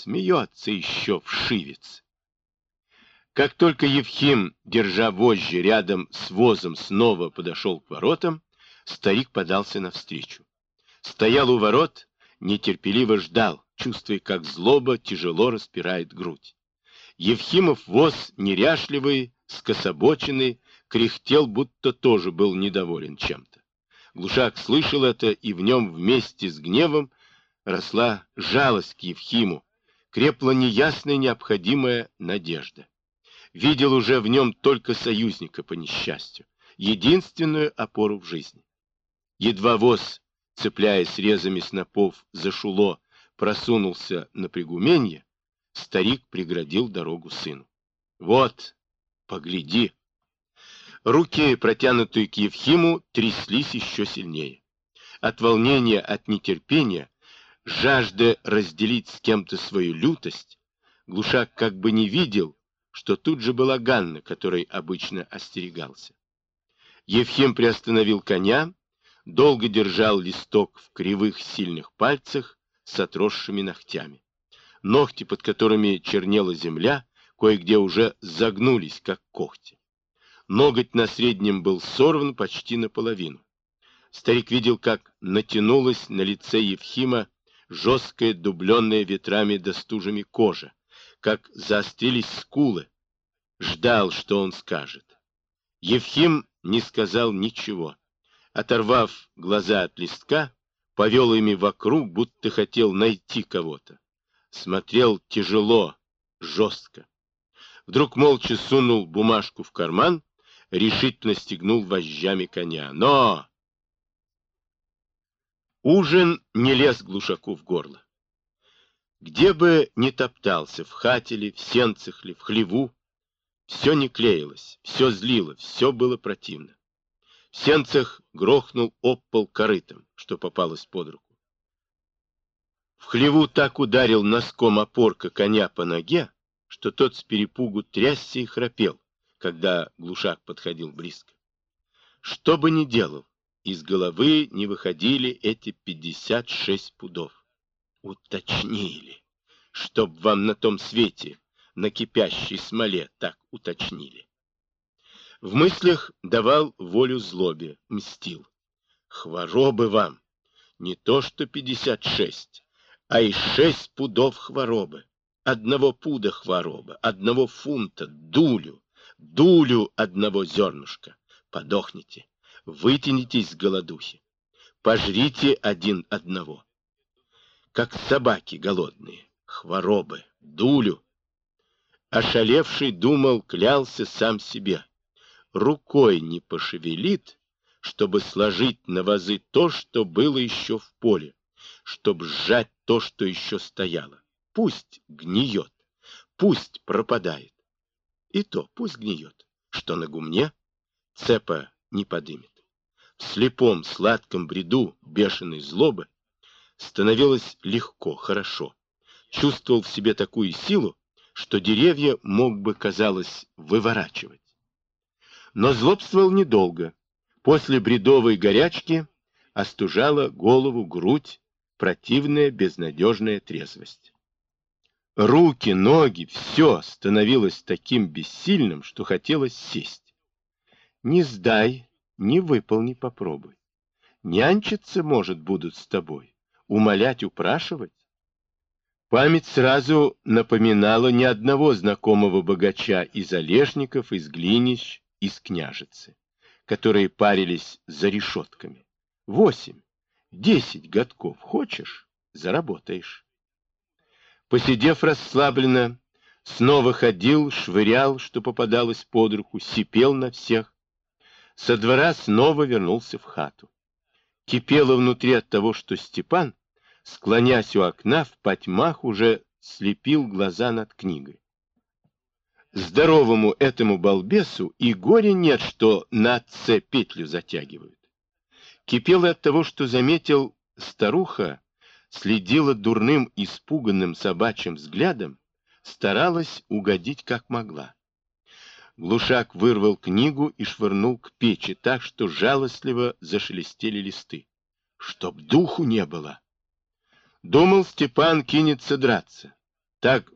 Смеется еще вшивец. Как только Евхим, держа вожжи рядом с возом, снова подошел к воротам, старик подался навстречу. Стоял у ворот, нетерпеливо ждал, чувствуя, как злоба тяжело распирает грудь. Евхимов воз, неряшливый, скособоченный, кряхтел, будто тоже был недоволен чем-то. Глушак слышал это, и в нем вместе с гневом росла жалость к Евхиму, крепла неясная необходимая надежда. Видел уже в нем только союзника по несчастью, единственную опору в жизни. Едва воз, цепляясь резами снопов за шуло, просунулся на пригуменье, старик преградил дорогу сыну. «Вот, погляди!» Руки, протянутые к Евхиму, тряслись еще сильнее. От волнения, от нетерпения, жажда разделить с кем-то свою лютость, Глушак как бы не видел, что тут же была Ганна, которой обычно остерегался. Евхим приостановил коня, долго держал листок в кривых сильных пальцах с отросшими ногтями. Ногти, под которыми чернела земля, кое-где уже загнулись, как когти. Ноготь на среднем был сорван почти наполовину. Старик видел, как натянулась на лице Евхима жесткая, дубленная ветрами да стужами кожа, как заострились скулы. Ждал, что он скажет. Евхим не сказал ничего. Оторвав глаза от листка, повел ими вокруг, будто хотел найти кого-то. Смотрел тяжело, жестко. Вдруг молча сунул бумажку в карман, решительно стегнул вожжами коня. Но ужин не лез Глушаку в горло. Где бы ни топтался, в хате ли, в сенцах ли, в хлеву, все не клеилось, все злило, все было противно. В сенцах грохнул об пол корытом, что попалось под руку. В хлеву так ударил носком опорка коня по ноге, что тот с перепугу трясся и храпел, когда Глушак подходил близко. Что бы ни делал, из головы не выходили эти 56 пудов. Уточнили, чтоб вам на том свете, на кипящей смоле, так уточнили. В мыслях давал волю злобе, мстил. Хворобы вам, не то что 56, а и 6 пудов хворобы. 1 пуда хвороба, 1 фунта, дулю одного зернышка. Подохните, вытянитесь с голодухи, пожрите один одного. Как собаки голодные, хворобы, дулю. Ошалевший думал, клялся сам себе. Рукой не пошевелит, чтобы сложить на вазы то, что было еще в поле, чтобы сжать то, что еще стояло. Пусть гниет, пусть пропадает. И то пусть гниет, что на гумне цепа не подымет. В слепом сладком бреду бешеной злобы становилось легко, хорошо. Чувствовал в себе такую силу, что деревья мог бы, казалось, выворачивать. Но злобствовал недолго. После бредовой горячки остужала голову, грудь, противная безнадежная трезвость. Руки, ноги, все становилось таким бессильным, что хотелось сесть. Не сдай, не выполни, попробуй. Нянчиться, может, будут с тобой, умолять, упрашивать. Память сразу напоминала ни одного знакомого богача из Олешников, из Глинищ, из Княжицы, которые парились за решетками. 8, 10 годков хочешь — заработаешь. Посидев расслабленно, снова ходил, швырял, что попадалось под руку, сипел на всех. Со двора снова вернулся в хату. Кипело внутри от того, что Степан, склонясь у окна, в потьмах уже слепил глаза над книгой. Здоровому этому балбесу и горя нет, что на отце петлю затягивают. Кипело от того, что заметил, старуха следила дурным, испуганным собачьим взглядом, старалась угодить как могла. Глушак вырвал книгу и швырнул к печи так, что жалостливо зашелестели листы. Чтоб духу не было. Думал, Степан кинется драться. Так